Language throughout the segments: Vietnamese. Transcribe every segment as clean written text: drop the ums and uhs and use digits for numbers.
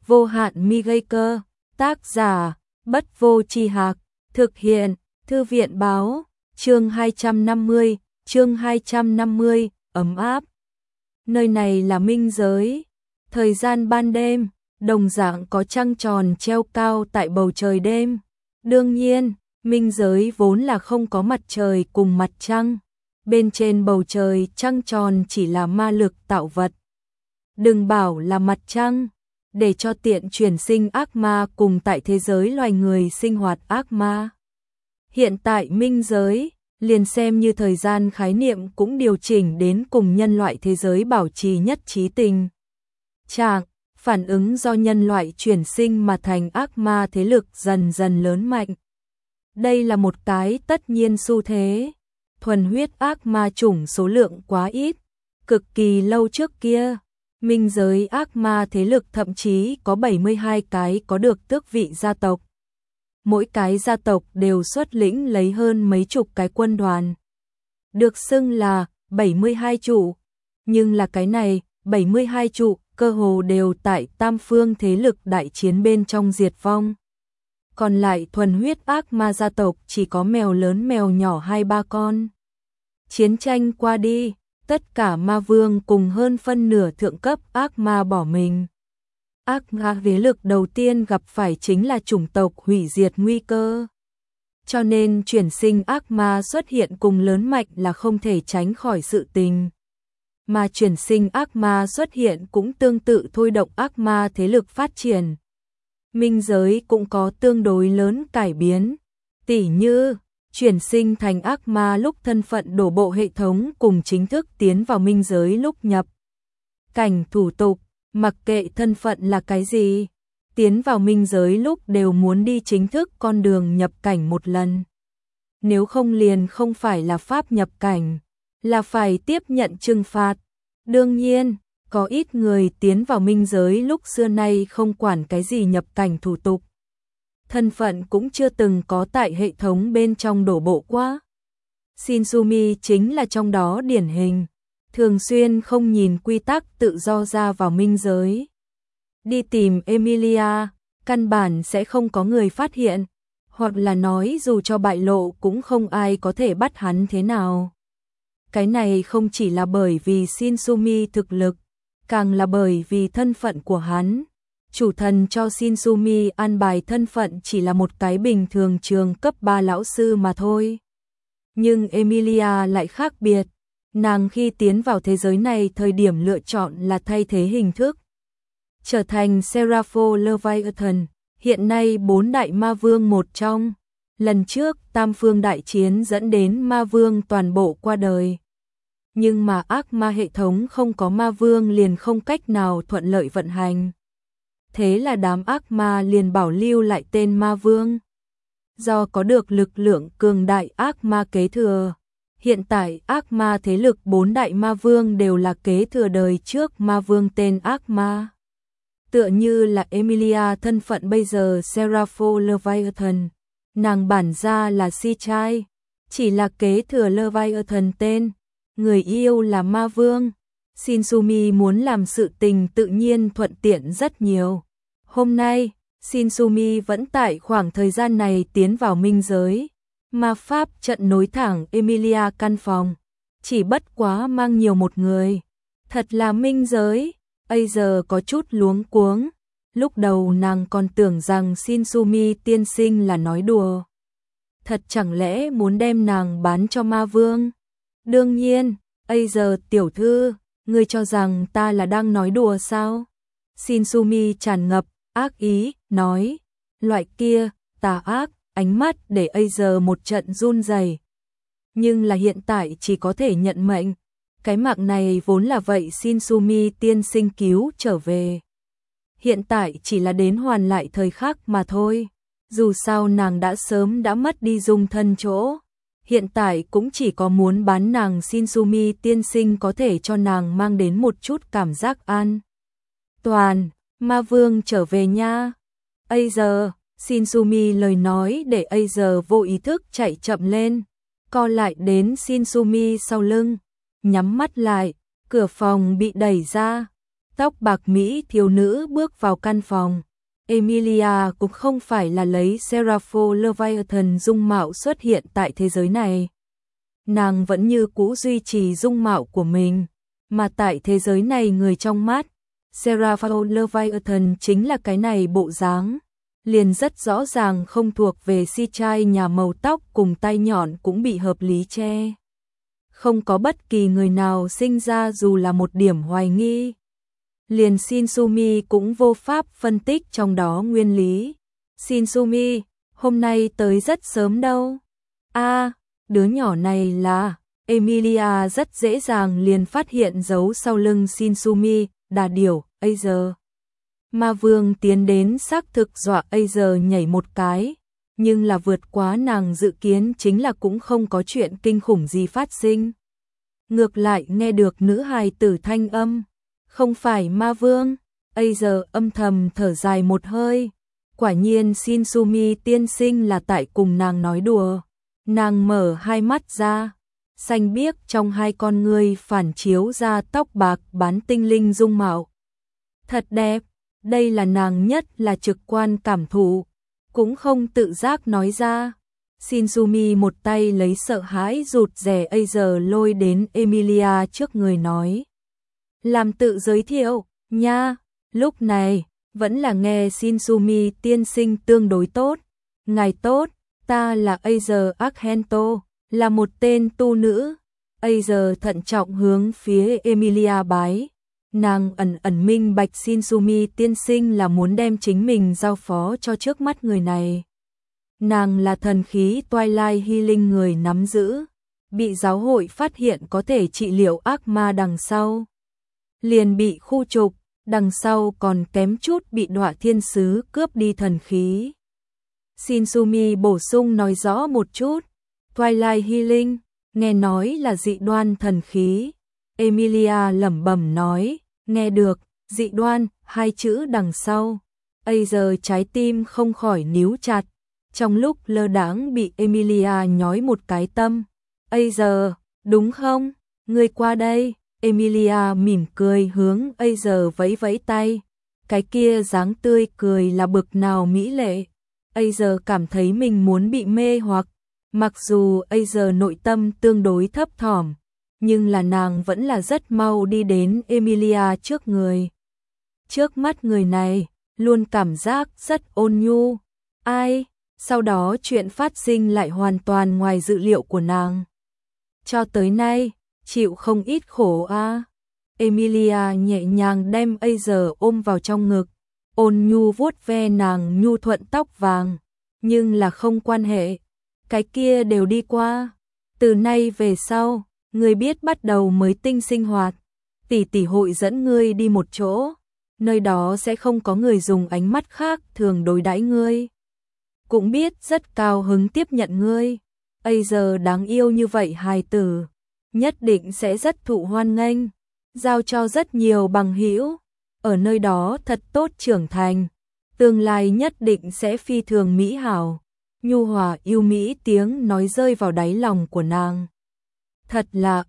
vô hạn mi gây cơ, tác giả, Bất Vô Tri Hạc, thực hiện, Thư viện báo, chương 250, ấm áp. Nơi này là minh giới, thời gian ban đêm, đồng dạng có trăng tròn treo cao tại bầu trời đêm. Đương nhiên, minh giới vốn là không có mặt trời cùng mặt trăng, bên trên bầu trời trăng tròn chỉ là ma lực tạo vật. Đừng bảo là mặt trăng, để cho tiện chuyển sinh ác ma cùng tại thế giới loài người sinh hoạt ác ma. Hiện tại minh giới, liền xem như thời gian khái niệm cũng điều chỉnh đến cùng nhân loại thế giới bảo trì nhất trí tình trạng, phản ứng do nhân loại chuyển sinh mà thành ác ma thế lực dần dần lớn mạnh. Đây là một cái tất nhiên xu thế, thuần huyết ác ma chủng số lượng quá ít, cực kỳ lâu trước kia. Minh giới ác ma thế lực thậm chí có 72 cái có được tước vị gia tộc. Mỗi cái gia tộc đều xuất lĩnh lấy hơn mấy chục cái quân đoàn. Được xưng là 72 trụ, nhưng là cái này, 72 trụ, cơ hồ đều tại tam phương thế lực đại chiến bên trong diệt vong. Còn lại thuần huyết ác ma gia tộc chỉ có mèo lớn mèo nhỏ 2-3 con. Chiến tranh qua đi, tất cả ma vương cùng hơn phân nửa thượng cấp ác ma bỏ mình. Ác ma thế lực đầu tiên gặp phải chính là chủng tộc hủy diệt nguy cơ. Cho nên chuyển sinh ác ma xuất hiện cùng lớn mạnh là không thể tránh khỏi sự tình. Mà chuyển sinh ác ma xuất hiện cũng tương tự thôi động ác ma thế lực phát triển. Minh giới cũng có tương đối lớn cải biến, tỉ như chuyển sinh thành ác ma lúc thân phận đổ bộ hệ thống cùng chính thức tiến vào minh giới lúc nhập cảnh thủ tục, mặc kệ thân phận là cái gì, tiến vào minh giới lúc đều muốn đi chính thức con đường nhập cảnh một lần. Nếu không liền không phải là pháp nhập cảnh, là phải tiếp nhận trừng phạt. Đương nhiên, có ít người tiến vào minh giới lúc xưa nay không quản cái gì nhập cảnh thủ tục. Thân phận cũng chưa từng có tại hệ thống bên trong đổ bộ qua. Shinsumi chính là trong đó điển hình, thường xuyên không nhìn quy tắc tự do ra vào minh giới. Đi tìm Emilia, căn bản sẽ không có người phát hiện, hoặc là nói dù cho bại lộ cũng không ai có thể bắt hắn thế nào. Cái này không chỉ là bởi vì Shinsumi thực lực, càng là bởi vì thân phận của hắn. Chủ thần cho Shinsumi an bài thân phận chỉ là một cái bình thường trường cấp 3 lão sư mà thôi. Nhưng Emilia lại khác biệt, nàng khi tiến vào thế giới này thời điểm lựa chọn là thay thế hình thức. Trở thành Serapho Leviathan, hiện nay 4 đại ma vương một trong. Lần trước tam phương đại chiến dẫn đến ma vương toàn bộ qua đời. Nhưng mà ác ma hệ thống không có ma vương liền không cách nào thuận lợi vận hành. Thế là đám ác ma liền bảo lưu lại tên ma vương. Do có được lực lượng cường đại ác ma kế thừa, hiện tại ác ma thế lực 4 đại ma vương đều là kế thừa đời trước ma vương tên ác ma. Tựa như là Emilia thân phận bây giờ Serapho Leviathan, nàng bản ra là si trai, chỉ là kế thừa Leviathan tên, người yêu là ma vương. Shinsumi muốn làm sự tình tự nhiên thuận tiện rất nhiều. Hôm nay, Shinsumi vẫn tại khoảng thời gian này tiến vào minh giới. Ma pháp trận nối thẳng Emilia căn phòng. Chỉ bất quá mang nhiều một người. Thật là minh giới. Bây giờ có chút luống cuống. Lúc đầu nàng còn tưởng rằng Shinsumi tiên sinh là nói đùa. Thật chẳng lẽ muốn đem nàng bán cho ma vương? Đương nhiên, bây giờ tiểu thư, ngươi cho rằng ta là đang nói đùa sao? Shinsumi tràn ngập ác ý, nói, loại kia, tà ác, ánh mắt để giờ một trận run rẩy. Nhưng là hiện tại chỉ có thể nhận mệnh, cái mạng này vốn là vậy Shinsumi tiên sinh cứu trở về. Hiện tại chỉ là đến hoàn lại thời khắc mà thôi, dù sao nàng đã sớm đã mất đi dung thân chỗ. Hiện tại cũng chỉ có muốn bán nàng Shinsumi tiên sinh có thể cho nàng mang đến một chút cảm giác an toàn. Ma vương trở về nha. Giờ, Shinsumi lời nói để giờ vô ý thức chạy chậm lên, co lại đến Shinsumi sau lưng, nhắm mắt lại, cửa phòng bị đẩy ra. Tóc bạc Mỹ thiếu nữ bước vào căn phòng. Emilia cũng không phải là lấy Serapho Leviathan dung mạo xuất hiện tại thế giới này. Nàng vẫn như cũ duy trì dung mạo của mình, mà tại thế giới này người trong mắt Serapho Leviathan chính là cái này bộ dáng, liền rất rõ ràng không thuộc về si trai nhà màu tóc cùng tai nhọn cũng bị hợp lý che. Không có bất kỳ người nào sinh ra dù là một điểm hoài nghi. Liền Shinsumi cũng vô pháp phân tích trong đó nguyên lý. Shinsumi, hôm nay tới rất sớm đâu. Đứa nhỏ này là... Emilia rất dễ dàng liền phát hiện dấu sau lưng Shinsumi, đà điểu, Azer. Ma Vương tiến đến xác thực dọa Azer nhảy một cái, nhưng là vượt quá nàng dự kiến chính là cũng không có chuyện kinh khủng gì phát sinh. Ngược lại nghe được nữ hài tử thanh âm, không phải Ma Vương, Azer âm thầm thở dài một hơi. Quả nhiên Shinsumi tiên sinh là tại cùng nàng nói đùa. Nàng mở hai mắt ra, xanh biếc trong hai con ngươi phản chiếu ra tóc bạc bán tinh linh dung mạo. Thật đẹp, đây là nàng nhất là trực quan cảm thụ, cũng không tự giác nói ra. Shinsumi một tay lấy sợ hãi rụt rè Azer lôi đến Emilia trước người nói. Làm tự giới thiệu, nha, lúc này, vẫn là nghe Shinsumi tiên sinh tương đối tốt. Ngài tốt, ta là Azer Argento, là một tên tu nữ. Azer thận trọng hướng phía Emilia bái. Nàng ẩn minh bạch Shinsumi tiên sinh là muốn đem chính mình giao phó cho trước mắt người này. Nàng là thần khí Twilight Healing người nắm giữ, bị giáo hội phát hiện có thể trị liệu ác ma đằng sau. Liền bị khu trục, đằng sau còn kém chút bị đọa thiên sứ cướp đi thần khí. Shinsumi bổ sung nói rõ một chút, Twilight Healing, nghe nói là dị đoan thần khí. Emilia lẩm bẩm nói, nghe được, dị đoan, hai chữ đằng sau. Azer trái tim không khỏi níu chặt, trong lúc lơ đãng bị Emilia nhói một cái tâm. Azer, đúng không? Ngươi qua đây. Emilia mỉm cười hướng Azer vẫy vẫy tay. Cái kia dáng tươi cười là bực nào mỹ lệ. Azer cảm thấy mình muốn bị mê hoặc. Mặc dù Azer nội tâm tương đối thấp thỏm, nhưng là nàng vẫn là rất mau đi đến Emilia trước người. Trước mắt người này, luôn cảm giác rất ôn nhu. Sau đó chuyện phát sinh lại hoàn toàn ngoài dự liệu của nàng. Cho tới nay, chịu không ít khổ a. Emilia nhẹ nhàng đem Azer ôm vào trong ngực, ôn nhu vuốt ve nàng nhu thuận tóc vàng. Nhưng là không quan hệ, cái kia đều đi qua. Từ nay về sau, ngươi biết bắt đầu mới tinh sinh hoạt. Tỷ tỷ hội dẫn ngươi đi một chỗ, nơi đó sẽ không có người dùng ánh mắt khác thường đối đãi ngươi. Cũng biết rất cao hứng tiếp nhận ngươi. Azer đáng yêu như vậy hài tử, nhất định sẽ rất thụ hoan nghênh, giao cho rất nhiều bằng hữu, ở nơi đó thật tốt trưởng thành, tương lai nhất định sẽ phi thường mỹ hảo. Nhu hòa yêu mỹ tiếng nói rơi vào đáy lòng của nàng. Thật là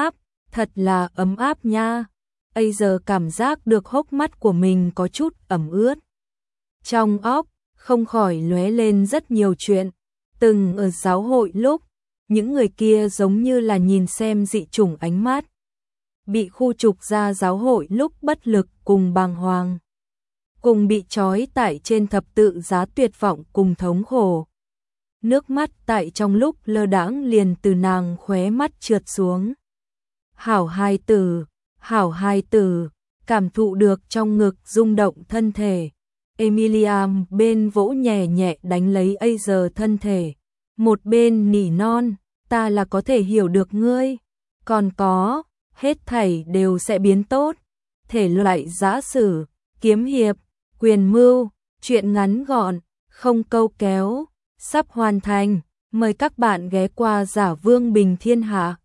ấm áp nha. Azer cảm giác được hốc mắt của mình có chút ẩm ướt. Trong óc không khỏi lóe lên rất nhiều chuyện. Từng ở giáo hội lúc, những người kia giống như là nhìn xem dị chủng ánh mắt. Bị khu trục ra giáo hội lúc bất lực cùng bàng hoàng. Cùng bị trói tại trên thập tự giá tuyệt vọng cùng thống khổ. Nước mắt tại trong lúc lơ đãng liền từ nàng khóe mắt trượt xuống. Hảo hài tử, cảm thụ được trong ngực rung động thân thể. Emilia bên vỗ nhẹ nhẹ đánh lấy Azer thân thể. Một bên nỉ non, ta là có thể hiểu được ngươi. Còn có, hết thảy đều sẽ biến tốt. Thể loại giã sử, kiếm hiệp, quyền mưu, truyện ngắn gọn, không câu kéo. Sắp hoàn thành, mời các bạn ghé qua Giả Vương Bình Thiên Hạ.